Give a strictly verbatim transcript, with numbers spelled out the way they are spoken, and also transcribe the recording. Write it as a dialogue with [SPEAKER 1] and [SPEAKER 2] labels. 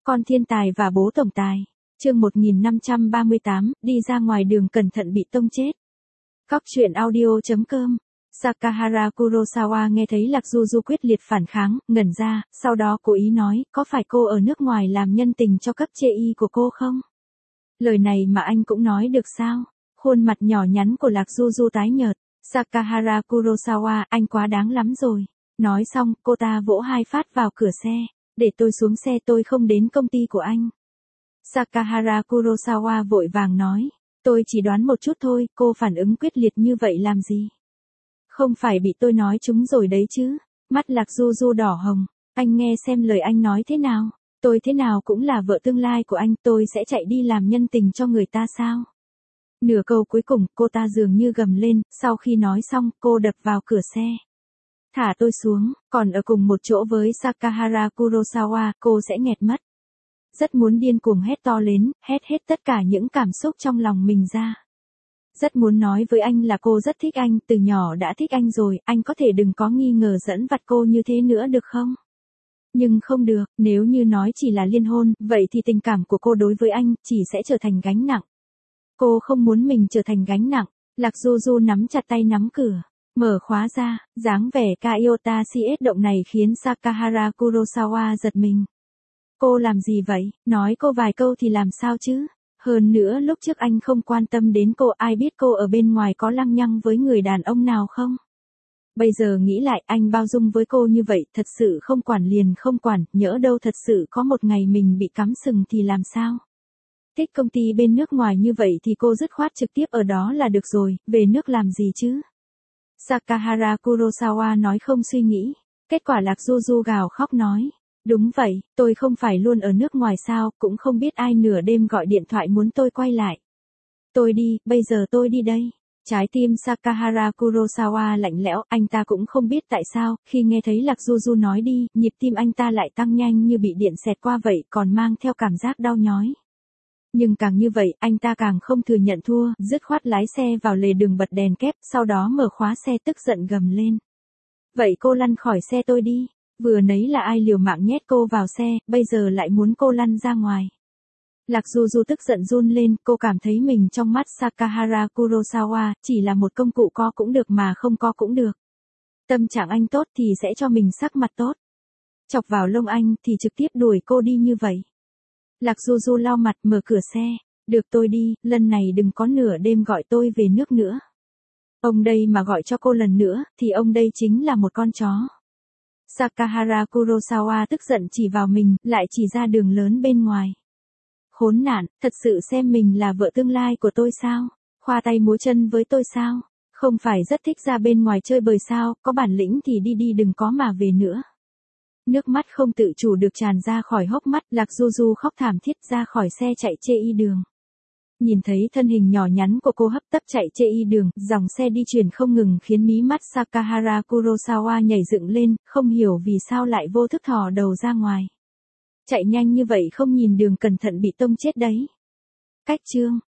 [SPEAKER 1] Con thiên tài và bố tổng tài. Chương một nghìn năm trăm ba mươi tám, đi ra ngoài đường cẩn thận bị tông chết. Cóc truyện audio chấm com. Sakahara Kurosawa nghe thấy Lạc Du Du quyết liệt phản kháng, ngẩn ra, sau đó cố ý nói, có phải cô ở nước ngoài làm nhân tình cho cấp chê y của cô không? Lời này mà anh cũng nói được sao? Khuôn mặt nhỏ nhắn của Lạc Du Du tái nhợt. Sakahara Kurosawa, anh quá đáng lắm rồi. Nói xong, cô ta vỗ hai phát vào cửa xe. Để tôi xuống xe, tôi không đến công ty của anh. Sakahara Kurosawa vội vàng nói. Tôi chỉ đoán một chút thôi, cô phản ứng quyết liệt như vậy làm gì? Không phải bị tôi nói trúng rồi đấy chứ. Mắt Lạc Du Du đỏ hồng. Anh nghe xem lời anh nói thế nào. Tôi thế nào cũng là vợ tương lai của anh, tôi sẽ chạy đi làm nhân tình cho người ta sao? Nửa câu cuối cùng, cô ta dường như gầm lên, sau khi nói xong, cô đập vào cửa xe. Thả tôi xuống, còn ở cùng một chỗ với Sakahara Kurosawa, cô sẽ nghẹt mất. Rất muốn điên cuồng hét to lên, hét hết tất cả những cảm xúc trong lòng mình ra. Rất muốn nói với anh là cô rất thích anh, từ nhỏ đã thích anh rồi, anh có thể đừng có nghi ngờ dẫn vặt cô như thế nữa được không? Nhưng không được, nếu như nói chỉ là liên hôn, vậy thì tình cảm của cô đối với anh, chỉ sẽ trở thành gánh nặng. Cô không muốn mình trở thành gánh nặng. Lạc Du Du nắm chặt tay nắm cửa, mở khóa ra, dáng vẻ Kyota xê ét động này khiến Sakahara Kurosawa giật mình. Cô làm gì vậy? Nói cô vài câu thì làm sao chứ? Hơn nữa lúc trước anh không quan tâm đến cô, ai biết cô ở bên ngoài có lăng nhăng với người đàn ông nào không? Bây giờ nghĩ lại, anh bao dung với cô như vậy, thật sự không quản liền không quản, nhỡ đâu thật sự có một ngày mình bị cắm sừng thì làm sao? Thích công ty bên nước ngoài như vậy thì cô dứt khoát trực tiếp ở đó là được rồi, về nước làm gì chứ? Sakahara Kurosawa nói không suy nghĩ. Kết quả Lạc Du Du gào khóc nói. Đúng vậy, tôi không phải luôn ở nước ngoài sao, cũng không biết ai nửa đêm gọi điện thoại muốn tôi quay lại. Tôi đi, bây giờ tôi đi đây. Trái tim Sakahara Kurosawa lạnh lẽo, anh ta cũng không biết tại sao, khi nghe thấy Lạc Du Du nói đi, nhịp tim anh ta lại tăng nhanh như bị điện xẹt qua vậy, còn mang theo cảm giác đau nhói. Nhưng càng như vậy, anh ta càng không thừa nhận thua, dứt khoát lái xe vào lề đường bật đèn kép, sau đó mở khóa xe tức giận gầm lên. Vậy cô lăn khỏi xe tôi đi. Vừa nấy là ai liều mạng nhét cô vào xe, bây giờ lại muốn cô lăn ra ngoài. Lạc Du Du tức giận run lên, cô cảm thấy mình trong mắt Sakahara Kurosawa, chỉ là một công cụ có cũng được mà không có cũng được. Tâm trạng anh tốt thì sẽ cho mình sắc mặt tốt. Chọc vào lông anh thì trực tiếp đuổi cô đi như vậy. Lạc Du Du lau mặt mở cửa xe. Được tôi đi, lần này đừng có nửa đêm gọi tôi về nước nữa. Ông đây mà gọi cho cô lần nữa, thì ông đây chính là một con chó. Sakahara Kurosawa tức giận chỉ vào mình, lại chỉ ra đường lớn bên ngoài. Khốn nạn, thật sự xem mình là vợ tương lai của tôi sao? Khoa tay múa chân với tôi sao? Không phải rất thích ra bên ngoài chơi bời sao, có bản lĩnh thì đi đi đừng có mà về nữa. Nước mắt không tự chủ được tràn ra khỏi hốc mắt, Lạc Du Du khóc thảm thiết ra khỏi xe chạy chê y đường. Nhìn thấy thân hình nhỏ nhắn của cô hấp tấp chạy chê y đường, dòng xe đi chuyển không ngừng khiến mí mắt Sakahara Kurosawa nhảy dựng lên, không hiểu vì sao lại vô thức thò đầu ra ngoài. Chạy nhanh như vậy không nhìn đường cẩn thận bị tông chết đấy. Cách chương.